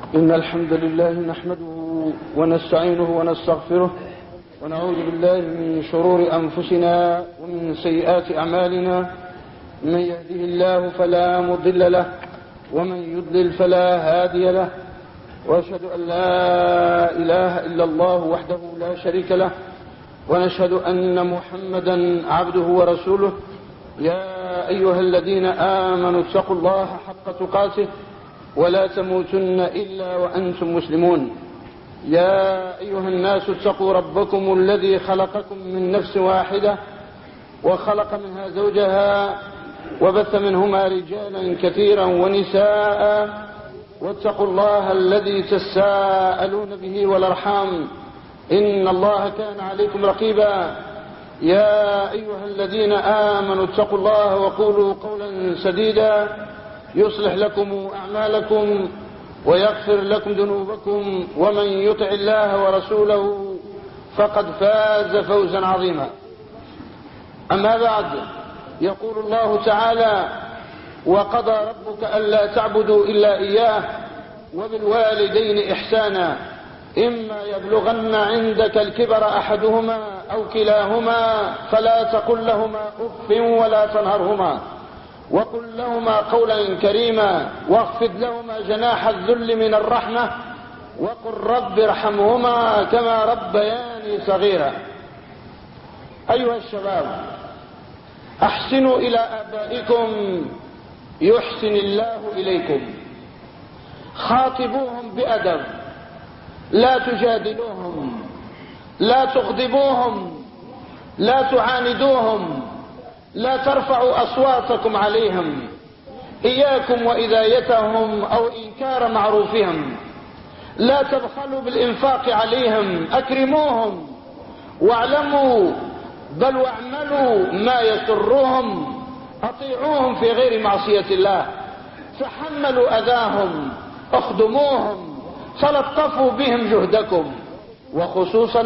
إن الحمد لله نحمده ونستعينه ونستغفره ونعوذ بالله من شرور أنفسنا ومن سيئات أعمالنا. من يهده الله فلا مضل له ومن يضلل فلا هادي له، وأشهد أن لا إله إلا الله وحده لا شريك له، ونشهد أن محمدا عبده ورسوله. يا أيها الذين آمنوا اتقوا الله حق تقاته ولا تموتن إلا وأنتم مسلمون. يا أيها الناس اتقوا ربكم الذي خلقكم من نفس واحدة وخلق منها زوجها وبث منهما رجالا كثيرا ونساء، واتقوا الله الذي تساءلون به والأرحام إن الله كان عليكم رقيبا. يا أيها الذين آمنوا اتقوا الله وقولوا قولا سديدا يصلح لكم أعمالكم ويغفر لكم ذنوبكم، ومن يطع الله ورسوله فقد فاز فوزا عظيما. أما بعد، يقول الله تعالى: وقضى ربك ألا تعبدوا إلا إياه وبالوالدين إحسانا إما يبلغن عندك الكبر أحدهما أو كلاهما فلا تقل لهما أف ولا تنهرهما وقل لهما قولا كريما واخفض لهما جناح الذل من الرحمة وقل رب ارحمهما كما ربياني صغيرا. أيها الشباب، أحسنوا إلى آبائكم يحسن الله إليكم. خاطبوهم بأدب، لا تجادلوهم، لا تغضبوهم، لا تعاندوهم، لا ترفعوا أصواتكم عليهم. إياكم وإذايتهم أو إنكار معروفهم. لا تبخلوا بالإنفاق عليهم، أكرموهم واعلموا بل واعملوا ما يسرهم. أطيعوهم في غير معصية الله، تحملوا أذاهم، اخدموهم، تلطفوا بهم جهدكم. وخصوصا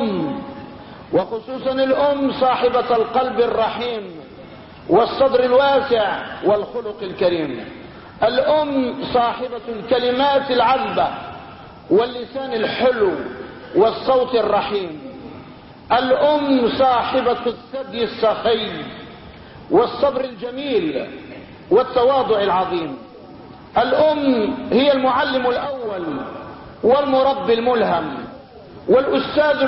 الأم صاحبة القلب الرحيم والصدر الواسع والخلق الكريم. الأم صاحبة الكلمات العذبة واللسان الحلو والصوت الرحيم. الأم صاحبة الثدي السخي والصبر الجميل والتواضع العظيم. الأم هي المعلم الأول والمربي الملهم والأستاذ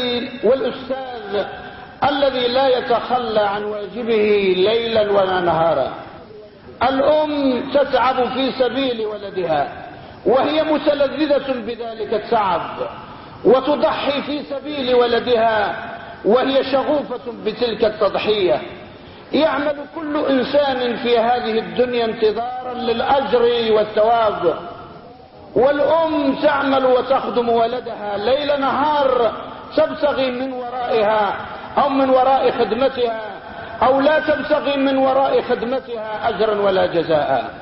الذي لا يتخلى عن واجبه ليلا ولا نهارا. الأم تتعب في سبيل ولدها وهي متلذذة بذلك التعب، وتضحي في سبيل ولدها وهي شغوفة بتلك التضحية. يعمل كل إنسان في هذه الدنيا انتظارا للأجر والثواب، والأم تعمل وتخدم ولدها ليل نهار، تبتغي من ورائها أو من وراء خدمتها أو لا تبتغي من وراء خدمتها أجرا ولا جزاء.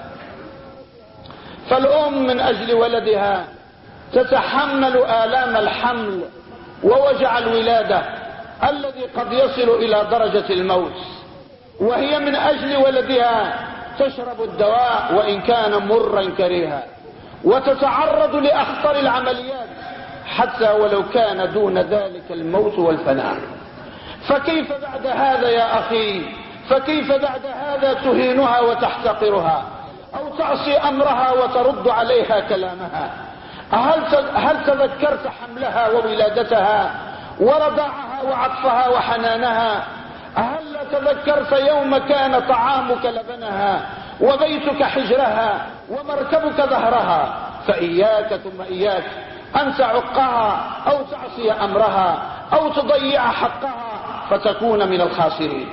فالأم من أجل ولدها تتحمل آلام الحمل ووجع الولادة الذي قد يصل إلى درجة الموت، وهي من أجل ولدها تشرب الدواء وإن كان مرا كريها، وتتعرض لأخطر العمليات حتى ولو كان دون ذلك الموت والفناء. فكيف بعد هذا يا أخي؟ فكيف بعد هذا تهينها وتحتقرها أو تعصي أمرها وترد عليها كلامها؟ هل تذكرت حملها وولادتها ورضاعها وعطفها وحنانها؟ هل تذكرت يوم كان طعامك لبنها وبيتك حجرها ومركبك ظهرها؟ فإياك ثم إياك أن تعقها أو تعصي أمرها أو تضيع حقها فتكون من الخاسرين.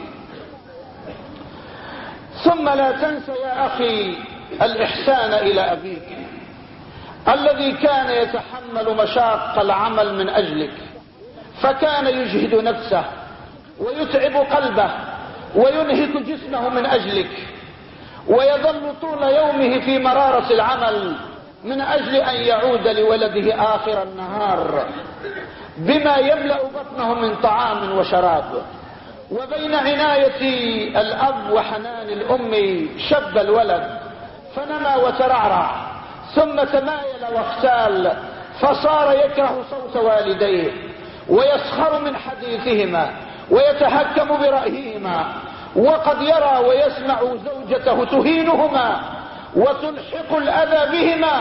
ثم لا تنس يا أخي الإحسان إلى أبيك الذي كان يتحمل مشاق العمل من أجلك، فكان يجهد نفسه ويتعب قلبه وينهك جسمه من أجلك، ويظل طول يومه في مرارة العمل من أجل أن يعود لولده آخر النهار بما يملأ بطنه من طعام وشراب. وبين عناية الأب وحنان الأم شب الولد فنمى وترعرع، ثم تمايل واختال فصار يكره صوت والديه ويسخر من حديثهما ويتهكم برأيهما، وقد يرى ويسمع زوجته تهينهما وتلحق الأذى بهما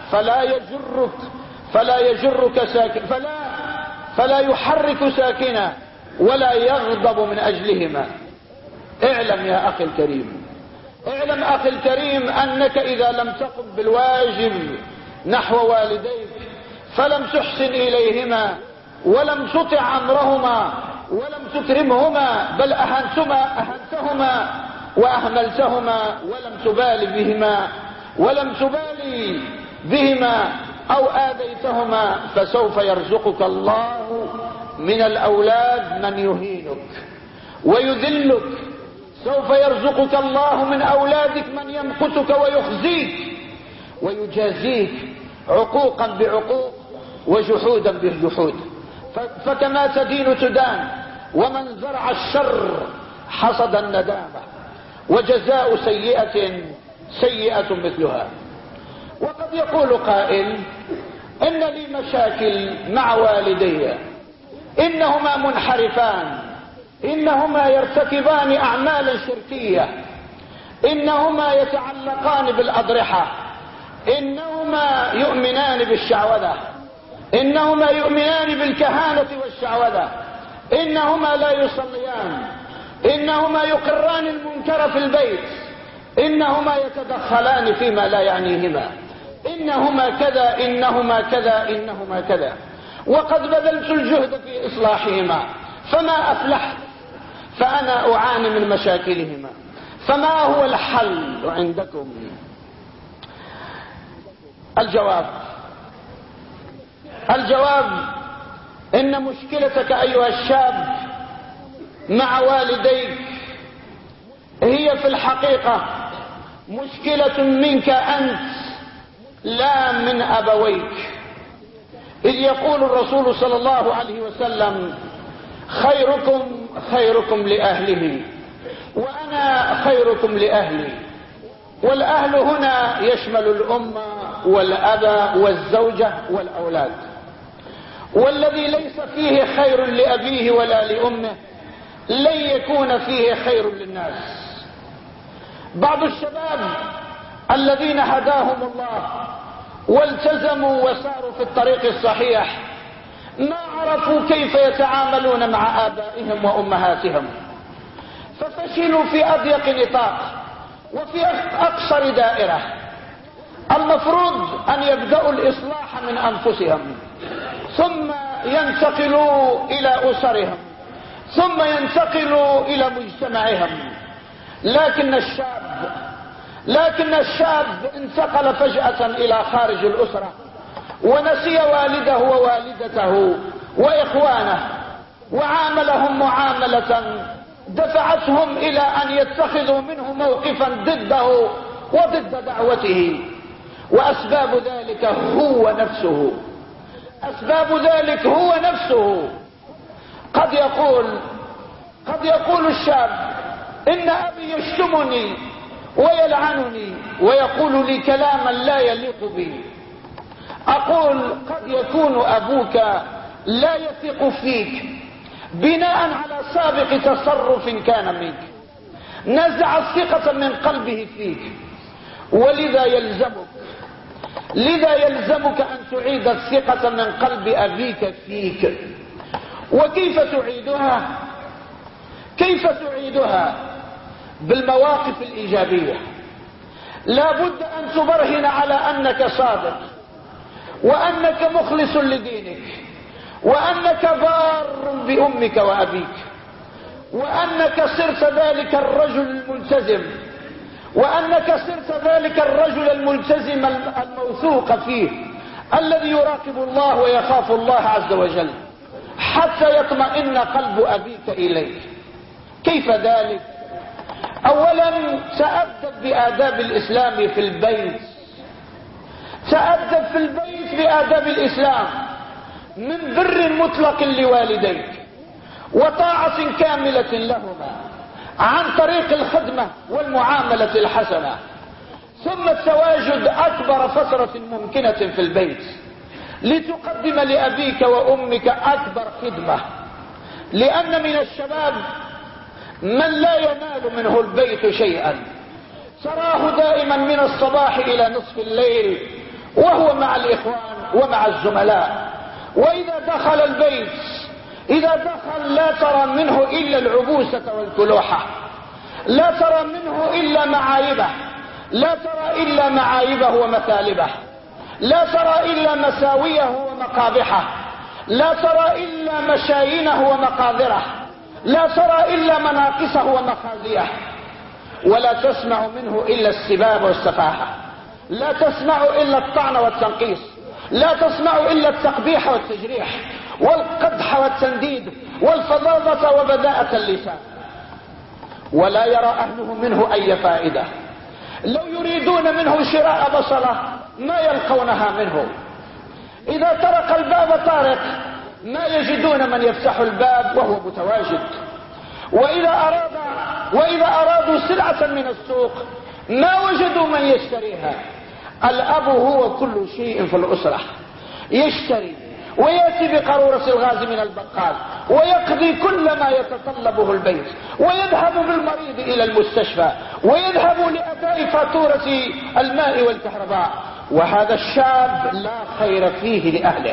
فلا يحرك ساكنا ولا يغضب من أجلهما. اعلم يا أخي الكريم، اعلم أخي الكريم أنك إذا لم تقم بالواجب نحو والديك فلم تحسن إليهما ولم تطع أمرهما ولم تكرمهما بل أهنتهما وأهملتهما ولم تبالي بهما أو آذيتهما، فسوف يرزقك الله من الأولاد من يهينك ويذلك، سوف يرزقك الله من أولادك من يمقتك ويخزيك ويجازيك عقوقا بعقوق وجحودا بالجحود. فكما تدين تدان، ومن زرع الشر حصد الندامة، وجزاء سيئة سيئة مثلها. وقد يقول قائل إن لي مشاكل مع والدي، إنهما منحرفان، إنهما يرتكبان أعمالا شركية، إنهما يتعلقان بالأضرحة، إنهما يؤمنان بالشعوذة، إنهما يؤمنان بالكهانة والشعوذة، إنهما لا يصليان، إنهما يقران المنكر في البيت، إنهما يتدخلان فيما لا يعنيهما، إنهما كذا إنهما كذا إنهما كذا، وقد بذلت الجهد في إصلاحهما فما أفلحت، فأنا أعاني من مشاكلهما. فما هو الحل عندكم؟ الجواب إن مشكلتك أيها الشاب مع والديك هي في الحقيقة مشكلة منك أنت لا من أبويك. إذ يقول الرسول صلى الله عليه وسلم: خيركم خيركم لأهله وأنا خيركم لأهلي. والأهل هنا يشمل الأمة والأب والزوجة والأولاد، والذي ليس فيه خير لأبيه ولا لأمه لن يكون فيه خير للناس. بعض الشباب الذين هداهم الله والتزموا وساروا في الطريق الصحيح ما عرفوا كيف يتعاملون مع آبائهم وأمهاتهم، ففشلوا في أضيق نطاق وفي أقصر دائرة. المفروض أن يبدأوا الإصلاح من أنفسهم، ثم ينتقلوا إلى أسرهم، ثم ينتقلوا إلى مجتمعهم. لكن الشاب انتقل فجأة إلى خارج الأسرة ونسي والده ووالدته وإخوانه، وعاملهم معاملة دفعتهم إلى أن يتخذوا منه موقفا ضده وضد دعوته. وأسباب ذلك هو نفسه. قد يقول الشاب: إن أبي يشتمني ويلعنني ويقول لي كلاما لا يليق بي. أقول: قد يكون أبوك لا يثق فيك بناء على سابق تصرف كان منك، نزع الثقة من قلبه فيك، ولذا يلزمك أن تعيد الثقة من قلب أبيك فيك. وكيف تعيدها؟ بالمواقف الإيجابية. لا بد أن تبرهن على أنك صادق، وأنك مخلص لدينك، وأنك بار بأمك وأبيك، وأنك صرت ذلك الرجل الملتزم، وأنك صرت ذلك الرجل الملتزم الموثوق فيه الذي يراقب الله ويخاف الله عز وجل حتى يطمئن قلب أبيك إليك. كيف ذلك؟ أولا تأدب بآداب الإسلام في البيت، تأدب في البيت بآداب الإسلام من بر مطلق لوالديك وطاعة كاملة لهما عن طريق الخدمة والمعاملة الحسنة. ثم التواجد أكبر فترة ممكنة في البيت لتقدم لأبيك وأمك أكبر خدمة، لأن من الشباب من لا ينال منه البيت شيئا، تراه دائما من الصباح إلى نصف الليل وهو مع الإخوان ومع الزملاء، وإذا دخل البيت إذا دخل لا ترى منه إلا العبوسة والكلوحة، لا ترى منه إلا معايبه، لا ترى إلا معايبه ومثالبه، لا ترى إلا مساويه ومقابحه، لا ترى إلا مشاينه ومقاذره، لا ترى إلا مناقصه ومخازيه، ولا تسمع منه إلا السباب والسفاهة، لا تسمع إلا الطعن والتنقيص، لا تسمع إلا التقبيح والتجريح والقدح والتنديد والفظاظة وبذاءة اللسان، ولا يرى أهله منه أي فائدة. لو يريدون منه شراء بصلة ما يلقونها منه، إذا طرق الباب طارق ما يجدون من يفتح الباب وهو متواجد، وإذا أرادوا سلعة من السوق ما وجدوا من يشتريها. الأب هو كل شيء في الأسرة، يشتري ويأتي بقارورة الغاز من البقال ويقضي كل ما يتطلبه البيت، ويذهب بالمريض إلى المستشفى، ويذهب لأداء فاتورة الماء والكهرباء، وهذا الشاب لا خير فيه لأهله.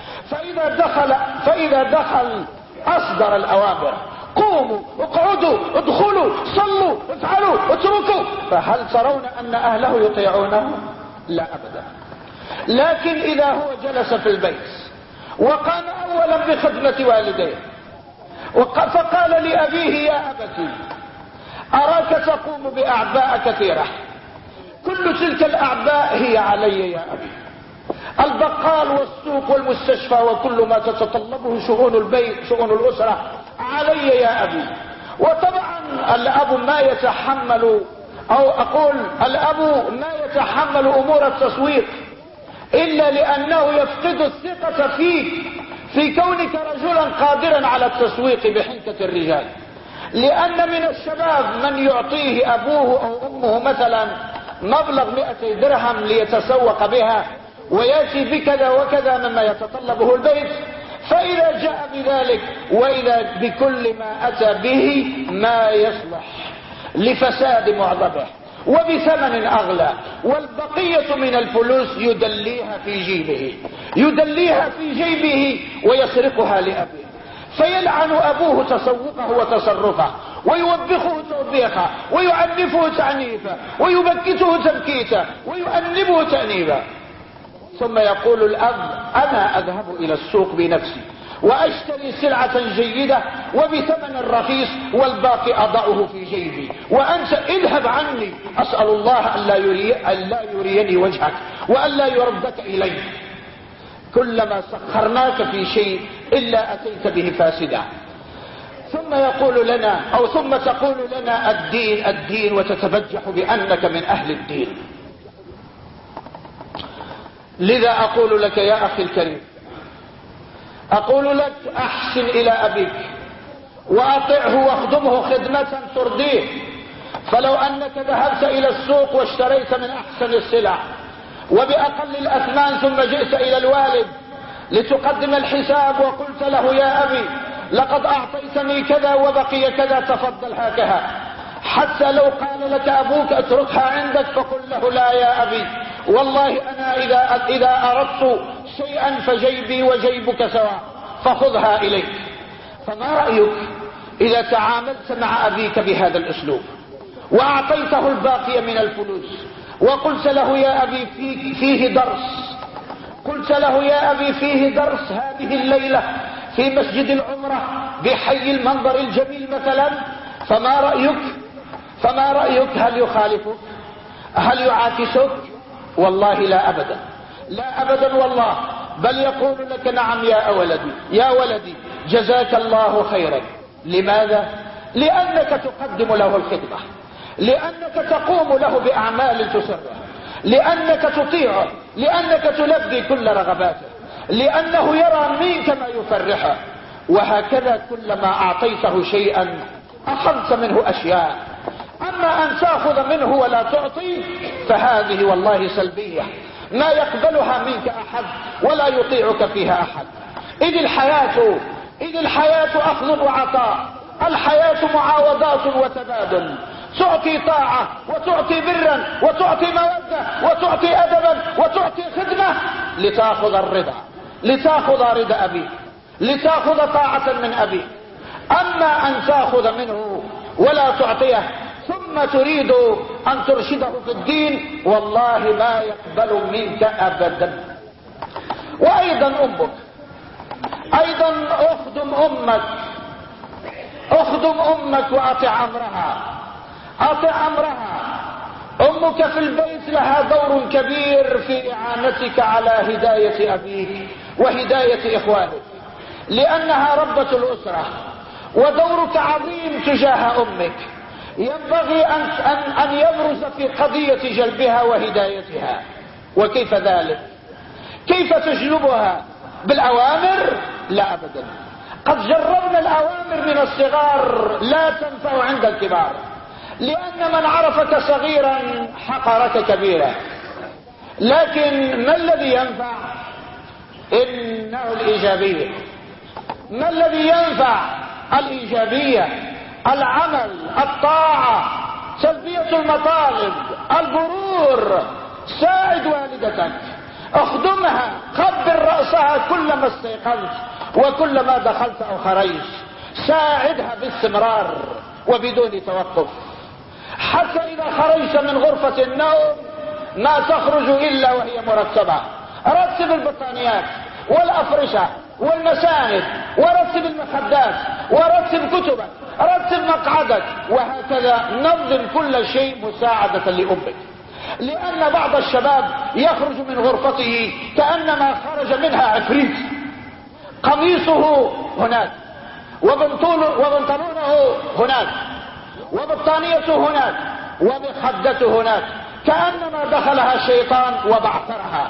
فإذا دخل أصدر الأوامر: قوموا، اقعدوا، ادخلوا، صلوا، افعلوا، اتركوا. فهل ترون أن أهله يطيعونه؟ لا أبدا. لكن إذا هو جلس في البيت وقام أولا بخدمة والديه فقال لأبيه: يا أبتي أراك تقوم بأعباء كثيرة، كل تلك الأعباء هي علي يا أبي، البقال والسوق والمستشفى وكل ما تتطلبه شؤون البيت شؤون الأسرة علي يا أبي. وطبعا الأب ما يتحمل، أو أقول الأب ما يتحمل أمور التسويق إلا لأنه يفقد الثقة فيك في كونك رجلا قادرا على التسويق بحنكة الرجال، لأن من الشباب من يعطيه أبوه أو أمه مثلا مبلغ 200 درهم ليتسوق بها ويأتي بكذا وكذا مما يتطلبه البيت، فإذا جاء بذلك وإذا بكل ما أتى به ما يصلح لفساد معظمه وبثمن أغلى، والبقية من الفلوس يدليها في جيبه ويسرقها لأبيه، فيلعن أبوه تسوقه وتصرفه، ويوبخه توبيخه، ويعنفه تعنيفه، ويبكته تبكيته، ويؤنبه تأنيبا. ثم يقول الأب: أنا أذهب إلى السوق بنفسي وأشتري سلعة جيدة وبثمن رخيص والباقي أضعه في جيبي، وأنت اذهب عني، أسأل الله أن لا يريني وجهك وأن لا يردك إلي. كلما سخرناك في شيء إلا أتيت به فاسدا. ثم يقول لنا أو ثم تقول لنا: الدين الدين، وتتبجح بأنك من أهل الدين. لذا أقول لك يا أخي الكريم، أقول لك: أحسن إلى أبيك وأطعه واخدمه خدمة ترضيه. فلو أنك ذهبت إلى السوق واشتريت من أحسن السلع وبأقل الأثمان ثم جئت إلى الوالد لتقدم الحساب وقلت له: يا أبي لقد أعطيتني كذا وبقي كذا، تفضل هكذا، حتى لو قال لك أبوك اتركها عندك فقل له: لا يا أبي، والله أنا إذا أردت شيئا فجيبي وجيبك سواء، فخذها إليك. فما رأيك إذا تعاملت مع أبيك بهذا الأسلوب وأعطيته الباقي من الفلوس وقلت له: يا أبي فيه درس، قلت له: يا أبي فيه درس هذه الليلة في مسجد العمرة بحي المنظر الجميل مثلا، فما رأيك هل يخالفك؟ هل يعاكسك؟ والله لا أبدا، لا أبدا والله، بل يقول لك: نعم يا ولدي جزاك الله خيرا. لماذا؟ لأنك تقدم له الخدمة، لأنك تقوم له بأعمال تسره، لأنك تطيعه، لأنك تلبي كل رغباته، لأنه يرى منك ما يفرحه. وهكذا كلما أعطيته شيئا أخذت منه أشياء، أما أن تأخذ منه ولا تعطي فهذه والله سلبية ما يقبلها منك أحد ولا يطيعك فيها أحد. إذ الحياة أخذ وعطاء، الحياة معاوضات وتبادل، تعطي طاعة وتعطي برا وتعطي مودة وتعطي أدبا وتعطي خدمة لتأخذ الرضا، لتأخذ رضا أبيك، لتأخذ طاعة من أبيك. أما أن تأخذ منه ولا تعطيه ثم تريد أن ترشده في الدين والله ما يقبل منك أبدا. وأيضا أمك، أيضا أخدم أمك وأطع أمرها، أطع أمرها. أمك في البيت لها دور كبير في إعانتك على هداية أبيك وهداية إخوانك، لأنها ربة الأسرة، ودورك عظيم تجاه أمك. ينبغي أن يبرز في قضية جلبها وهدايتها. وكيف ذلك؟ كيف تجلبها؟ بالأوامر؟ لا أبدا. قد جربنا الأوامر من الصغار لا تنفع عند الكبار، لأن من عرفك صغيرا حقرك كبيرا. لكن ما الذي ينفع؟ إنه الإيجابية. ما الذي ينفع؟ الإيجابية، العمل، الطاعة، تلبية المطالب، البرور. ساعد والدتك، اخدمها، خبر رأسها كلما استيقظت وكلما دخلت أو خرجت. ساعدها باستمرار وبدون توقف، حتى إذا خرجت من غرفة النوم ما تخرج إلا وهي مرتبة. رتب البطانيات والأفرشة والمساند، ورتب المخدات، ورتب كتبك، رتب مقعدك، وهكذا نظم كل شيء مساعدة لأمك. لأن بعض الشباب يخرج من غرفته كأنما خرج منها عفريت، قميصه هناك وبنطلونه هناك وبطانيته هناك ومخدته هناك، كأنما دخلها الشيطان وبعثرها.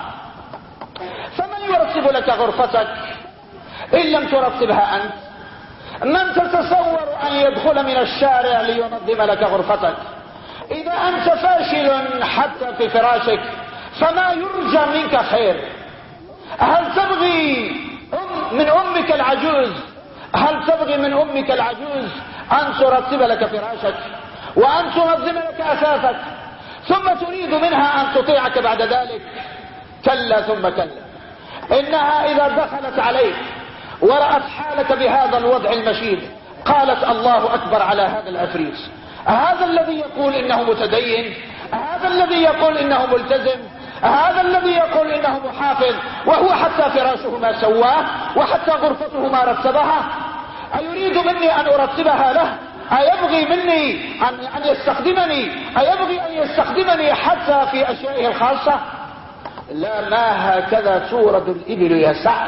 فمن يرتب لك غرفتك إن لم ترتبها أنت؟ من تتصور أن يدخل من الشارع لينظم لك غرفتك؟ إذا أنت فاشل حتى في فراشك فما يرجى منك خير. هل تبغي من أمك العجوز، هل تبغي من أمك العجوز أن ترتب لك فراشك وأن تنظم لك أثاثك ثم تريد منها أن تطيعك بعد ذلك؟ كلا ثم كلا. إنها إذا دخلت عليك ورأت حالك بهذا الوضع المشين قالت الله أكبر على هذا العفريت، هذا الذي يقول إنه متدين، هذا الذي يقول إنه ملتزم، هذا الذي يقول إنه محافظ، وهو حتى فراشه ما سواه وحتى غرفته ما رتبها. أيريد مني أن أرتبها له؟ أيبغي مني أن يستخدمني؟ أيبغي أن يستخدمني حتى في أشيائه الخاصة؟ لا، ما هكذا تورد الإبل يا سعد.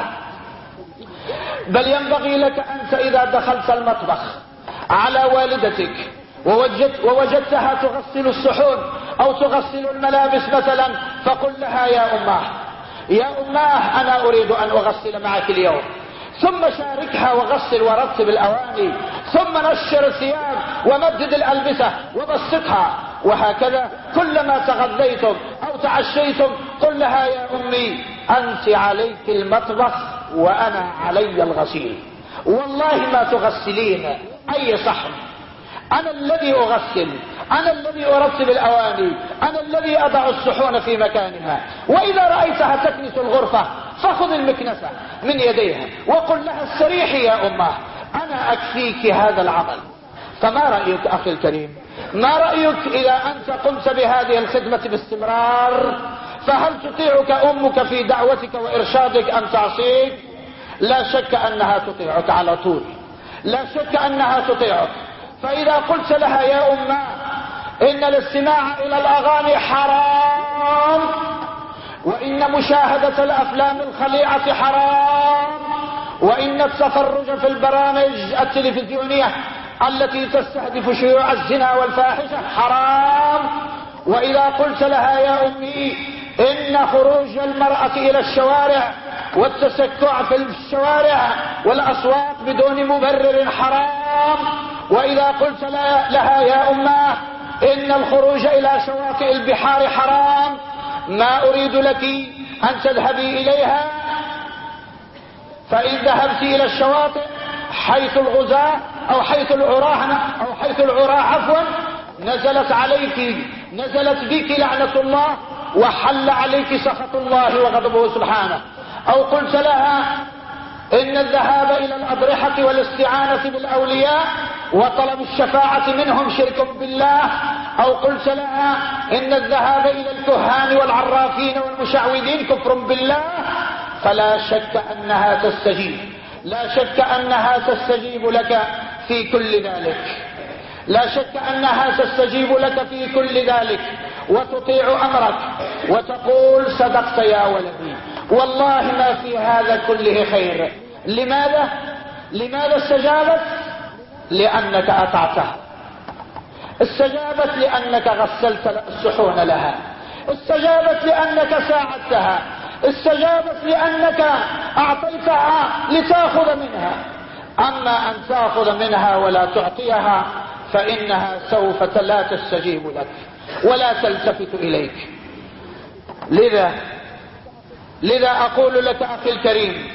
بل ينبغي لك أنت إذا دخلت المطبخ على والدتك ووجدتها تغسل الصحون أو تغسل الملابس مثلا، فقل لها يا أماه، يا أماه أنا أريد أن أغسل معك اليوم. ثم شاركها وغسل ورتب الأواني، ثم نشر الثياب ومدد الألبسة وبسطها. وهكذا كلما تغذيتم أو تعشيتم قل لها يا أمي أنت عليك المطبخ وأنا علي الغسيل. والله ما تغسلين أي صحن، أنا الذي أغسل، أنا الذي أرتب الأواني، أنا الذي أضع الصحون في مكانها. وإذا رأيتها تكنس الغرفة فخذ المكنسة من يديها وقل لها استريحي يا أمه، أنا أكفيك هذا العمل. فما رأيك أخي الكريم؟ ما رأيك إذا أنت قمت بهذه الخدمة باستمرار؟ فهل تطيعك أمك في دعوتك وإرشادك أم تعصيك؟ لا شك أنها تطيعك على طول، لا شك أنها تطيعك. فإذا قلت لها يا أمه إن الاستماع إلى الأغاني حرام، وإن مشاهدة الأفلام الخليعة حرام، وإن التفرج في البرامج التلفزيونية التي تستهدف شيوع الزنا والفاحشة حرام، وإذا قلت لها يا أمي إن خروج المرأة إلى الشوارع والتسكع في الشوارع والأسواق بدون مبرر حرام، وإذا قلت لها يا أمه إن الخروج إلى شواطئ البحار حرام، ما أريد لك أن تذهبي إليها، فإن ذهبت إلى الشواطئ حيث الغزاة أو حيث العراة عفوا نزلت بك لعنة الله وحل عليك سخط الله وغضبه سبحانه. أو قلت لها إن الذهاب إلى الأضرحة والاستعانة بالأولياء وطلب الشفاعة منهم شرك بالله، أو قلت لها إن الذهاب إلى الكهان والعرافين والمشعوذين كفر بالله، فلا شك أنها تستجيب، لا شك أنها تستجيب لك في كل ذلك، لا شك أنها تستجيب لك في كل ذلك وتطيع أمرك وتقول صدقت يا ولدي والله ما في هذا كله خير. لماذا استجابت؟ لأنك أطعتها، استجابت لأنك غسلت الصحون لها، استجابت لأنك ساعدتها، استجابت لأنك أعطيتها لتأخذ منها. أما أن تأخذ منها ولا تعطيها فإنها سوف لا تستجيب لك ولا تلتفت إليك. لذا أقول لك أخي الكريم،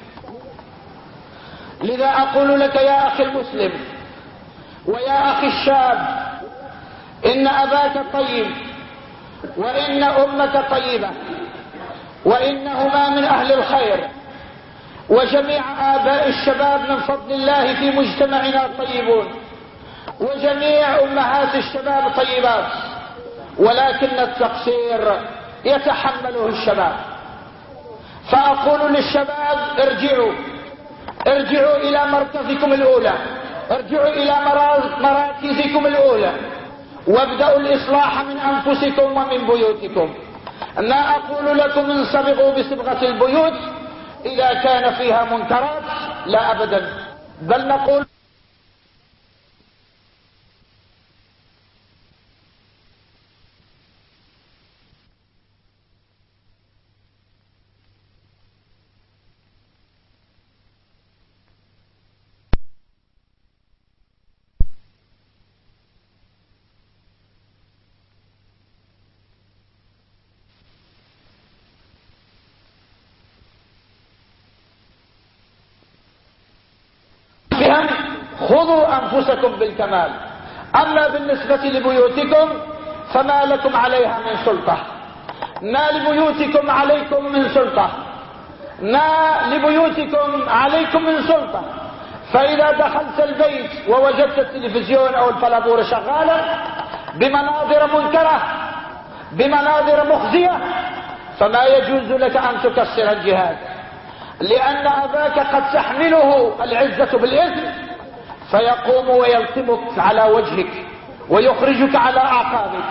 لذا أقول لك يا أخي المسلم ويا أخي الشاب، إن أباك طيب وإن أمك طيبة وإنهما من أهل الخير، وجميع آباء الشباب من فضل الله في مجتمعنا طيبون، وجميع أمهات الشباب طيبات، ولكن التقصير يتحمله الشباب. فأقول للشباب ارجعوا إلى مركزكم الأولى، ارجعوا إلى مراكزكم الأولى، وابدأوا الإصلاح من أنفسكم ومن بيوتكم. ما أقول لكم انصبغوا بصبغة البيوت إذا كان فيها منكرات، لا أبدا، بل نقول خذوا أنفسكم بالكمال. أما بالنسبة لبيوتكم فما لكم عليها من سلطة، ما لبيوتكم عليكم من سلطة، ما لبيوتكم عليكم من سلطة. فإذا دخلت البيت ووجدت التلفزيون أو الفلابور شغالا بمناظر منكرة بمناظر مخزية فما يجوز لك أن تكسر الجهاد، لأن أباك قد تحمله العزة بالإثم فيقوم ويلطمك على وجهك ويخرجك على أعقابك.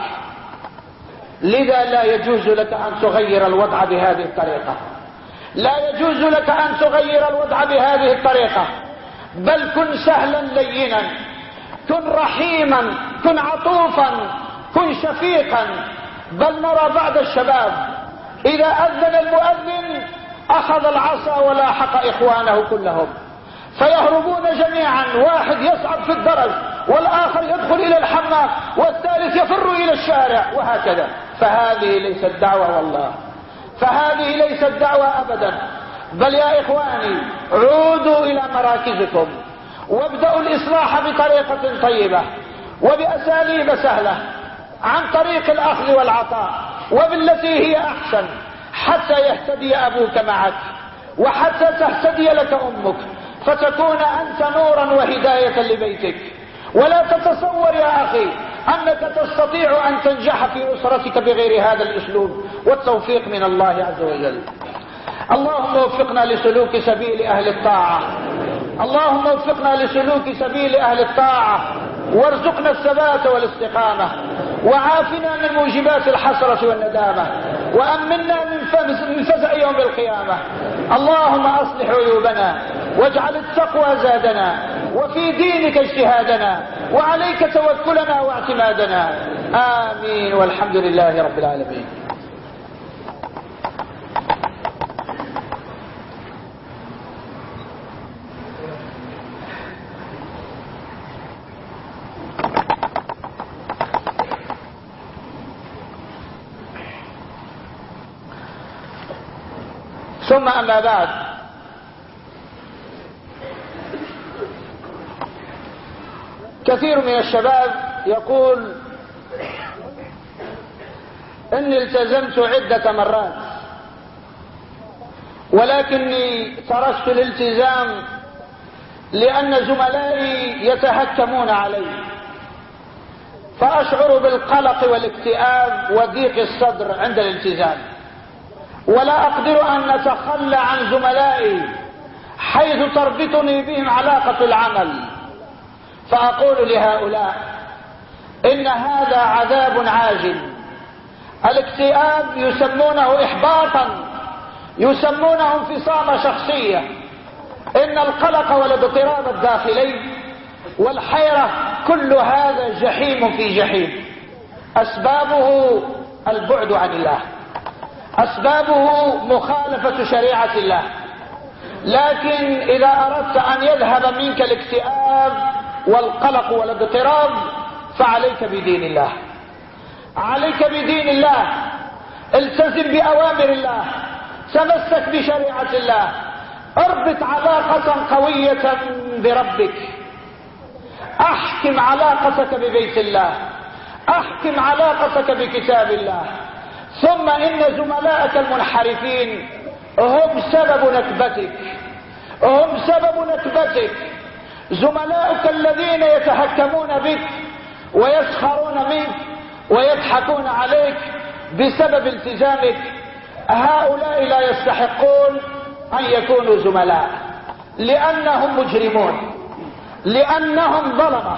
لذا لا يجوز لك أن تغير الوضع بهذه الطريقة، لا يجوز لك أن تغير الوضع بهذه الطريقة، بل كن سهلا لينا، كن رحيما، كن عطوفا، كن شفيقا. بل نرى بعض الشباب إذا أذن المؤذن أخذ العصا ولاحق إخوانه كلهم فيهربون جميعا، واحد يصعد في الدرج والآخر يدخل إلى الحمام والثالث يفر إلى الشارع وهكذا. فهذه ليست دعوة والله، فهذه ليست دعوة أبدا. بل يا إخواني عودوا إلى مراكزكم وابدأوا الإصلاح بطريقة طيبة وبأساليب سهلة عن طريق الأخذ والعطاء وبالتي هي أحسن، حتى يهتدي أبوك معك وحتى تهتدي لك أمك فتكون أنت نورا وهداية لبيتك. ولا تتصور يا أخي أنك تستطيع أن تنجح في أسرتك بغير هذا الأسلوب، والتوفيق من الله عز وجل. اللهم وفقنا لسلوك سبيل أهل الطاعة، اللهم وفقنا لسلوك سبيل أهل الطاعة، وارزقنا الثبات والاستقامة، وعافنا من موجبات الحسرة والندامة، وأمنا من فزع يوم القيامة. اللهم أصلح عيوبنا واجعل التقوى زادنا، وفي دينك اجتهادنا، وعليك توكلنا واعتمادنا. آمين والحمد لله رب العالمين. ثم أما بعد، كثير من الشباب يقول إني التزمت عدة مرات ولكني تركت الالتزام لأن زملائي يتهكمون علي، فأشعر بالقلق والاكتئاب وضيق الصدر عند الالتزام، ولا أقدر أن أتخلى عن زملائي حيث تربطني بهم علاقة العمل. فأقول لهؤلاء إن هذا عذاب عاجل. الاكتئاب يسمونه إحباطا، يسمونه انفصام شخصية. إن القلق والاضطراب الداخلي والحيرة كل هذا جحيم في جحيم. أسبابه البعد عن الله، أسبابه مخالفة شريعة الله. لكن إذا أردت أن يذهب منك الاكتئاب والقلق والاضطراب فعليك بدين الله، عليك بدين الله. التزم بأوامر الله، تمسك بشريعة الله، اربط علاقة قوية بربك، احكم علاقتك ببيت الله، احكم علاقتك بكتاب الله. ثم إن زملائك المنحرفين هم سبب نكبتك، هم سبب نكبتك. زملائك الذين يتهكمون بك ويسخرون منك ويضحكون عليك بسبب التزامك، هؤلاء لا يستحقون أن يكونوا زملاء، لأنهم مجرمون، لأنهم ظلمة،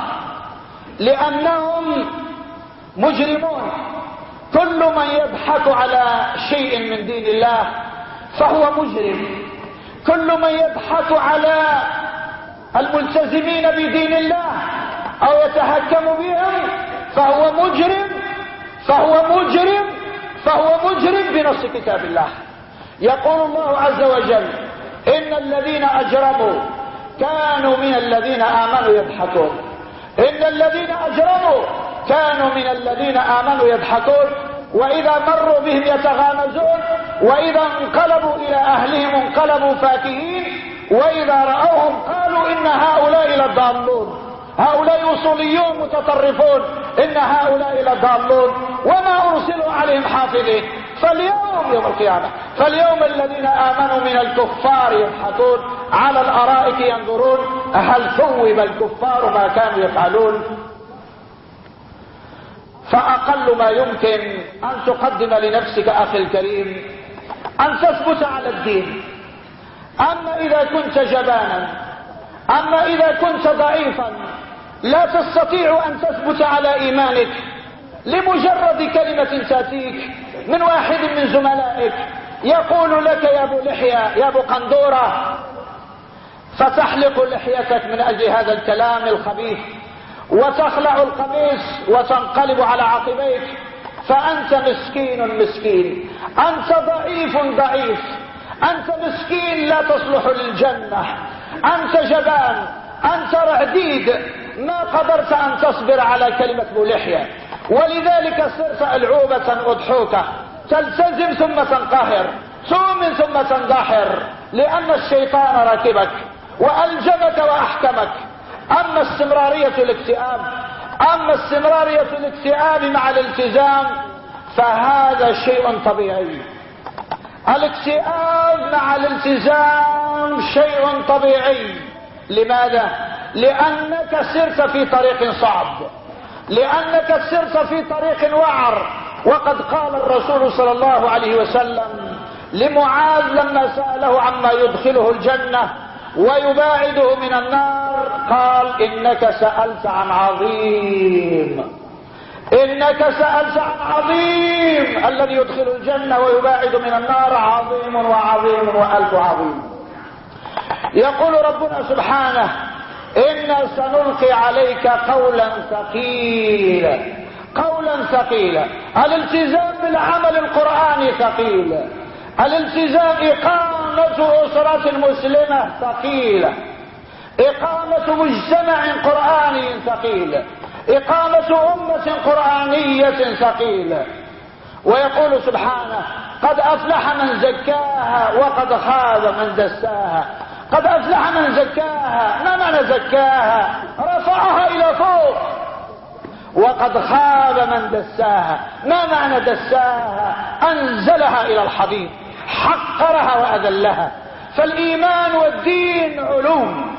لأنهم مجرمون. كل من يضحك على شيء من دين الله فهو مجرم، كل من يضحك على الملتزمين بدين الله أو يتهكم بهم فهو مجرم، فهو مجرم، فهو مجرم بنص كتاب الله. يقول الله عز وجل إن الذين أجرموا كانوا من الذين آمنوا يضحكون، إن الذين أجرموا كانوا من الذين آمنوا يضحكون، وإذا مروا بهم يتغامزون، وإذا انقلبوا إلى أهلهم انقلبوا فاكهين، وإذا رأوهم قالوا إن هؤلاء لضالون، هؤلاء وصوليون متطرفون، إن هؤلاء لضالون وما أرسلوا عليهم حافظين. فاليوم يوم القيامة، فاليوم الذين آمنوا من الكفار يضحكون على الأرائك ينظرون هل ثوب الكفار ما كانوا يفعلون. فأقل ما يمكن أن تقدم لنفسك أخي الكريم أن تثبت على الدين. أما إذا كنت جبانا، أما إذا كنت ضعيفا لا تستطيع أن تثبت على إيمانك لمجرد كلمة تأتيك من واحد من زملائك يقول لك يا أبو لحية، يا أبو قندورة، فتحلق لحيتك من أجل هذا الكلام الخبيث وتخلع القميص وتنقلب على عقبيك، فأنت مسكين مسكين، أنت ضعيف ضعيف، أنت مسكين لا تصلح للجنة، أنت جبان، أنت رعديد، ما قدرت أن تصبر على كلمة أبو لحية، ولذلك صرت ألعوبة أضحوكة، تلتزم ثم تنقهر، تؤمن ثم تندحر، لأن الشيطان راكبك وألجمك وأحكمك. أما استمرارية الاكتئاب، أما استمرارية الاكتئاب مع الالتزام فهذا شيء طبيعي. الاكتئاب مع الالتزام شيء طبيعي. لماذا؟ لأنك سرت في طريق صعب، لأنك سرت في طريق وعر. وقد قال الرسول صلى الله عليه وسلم لمعاذ لما سأله عما يدخله الجنة ويباعده من النار، قال إنك سألت عن عظيم، إنك سألت عن عظيم، الذي يدخل الجنة ويباعد من النار عظيم وعظيم وألف عظيم. يقول ربنا سبحانه إنا سنلقي عليك قولا ثقيلا، قولا ثقيلا. الالتزام بالعمل القرآني ثقيل، الالتزام إقامة أسرة مسلمة ثقيلة، إقامة مجتمع قرآني ثقيل، إقامة أمة قرآنية ثقيلة. ويقول سبحانه قد أفلح من زكاها وقد خاب من دساها. قد أفلح من زكاها، ما معنى زكاها؟ رفعها إلى فوق. وقد خاب من دساها، ما معنى دساها؟ أنزلها إلى الحضيض، حقرها وأذلها. فالإيمان والدين علوم،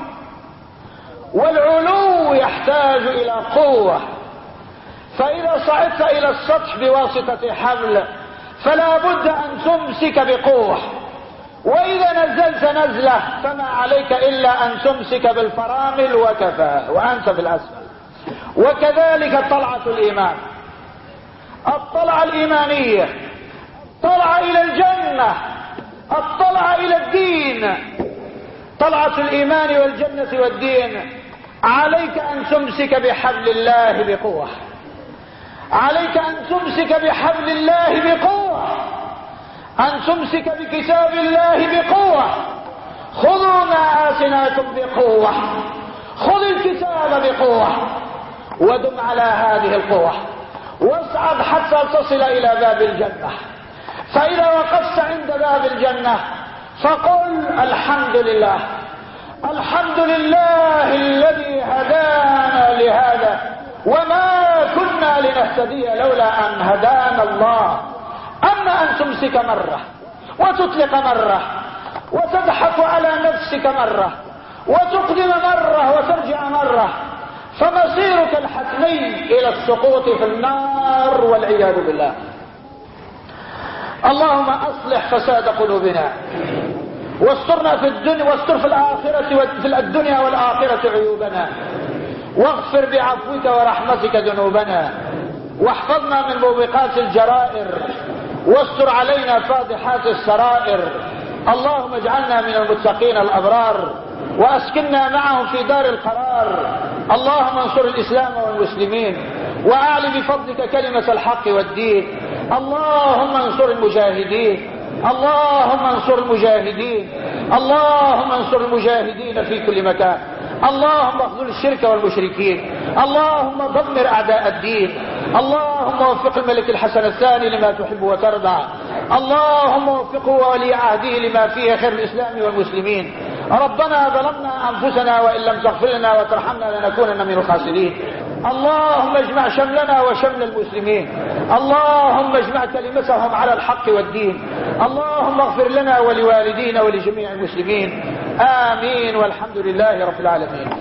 والعلو يحتاج إلى قوة. فإذا صعدت إلى السطح بواسطة حبل فلا بد أن تمسك بقوة، وإذا نزلت نزلة فما عليك إلا أن تمسك بالفرامل وكفى وأنت في الأسفل. وكذلك طلعة الإيمان، الطلعة الإيمانية، طلعة إلى الجنة، الطلعة إلى الدين، طلعة الإيمان والجنة والدين. عليك أن تمسك بحبل الله بقوة، عليك أن تمسك بحبل الله بقوة، أن تمسك بكتاب الله بقوة. خذوا ما آتيناكم بقوة، خذ الكتاب بقوة ودم على هذه القوة، واصعد حتى تصل إلى باب الجنة. فإذا وقفت عند باب الجنة فقل الحمد لله، الحمد لله الذي هدانا لهذا وما كنا لنهتدي لولا أن هدانا الله. أما أن تمسك مرة وتطلق مرة وتضحك على نفسك مرة وتقدم مرة وترجع مرة، فمصيرك الحتمي إلى السقوط في النار والعياذ بالله. اللهم أصلح فساد قلوبنا، واسترنا في الدنيا، واستر في الآخرة في الدنيا والآخرة عيوبنا، واغفر بعفوك ورحمتك ذنوبنا، واحفظنا من موبقات الجرائر، واستر علينا فاضحات السرائر. اللهم اجعلنا من المتقين الأبرار، وأسكننا معهم في دار القرار. اللهم انصر الإسلام والمسلمين، وأعل بفضلك كلمة الحق والدين. اللهم انصر المجاهدين، اللهم انصر المجاهدين، اللهم انصر المجاهدين في كل مكان. اللهم اخذل الشرك والمشركين، اللهم دمر أعداء الدين. اللهم وفق الملك الحسن الثاني لما تحب وترضى. اللهم وفقه وولي عهده لما فيه خير الإسلام والمسلمين. ربنا ظلمنا أنفسنا وإن لم تغفر لنا وترحمنا لنكونن من الخاسرين. اللهم اجمع شملنا وشمل المسلمين، اللهم اجمع كلمتهم على الحق والدين. اللهم اغفر لنا ولوالدينا ولجميع المسلمين، آمين، والحمد لله رب العالمين.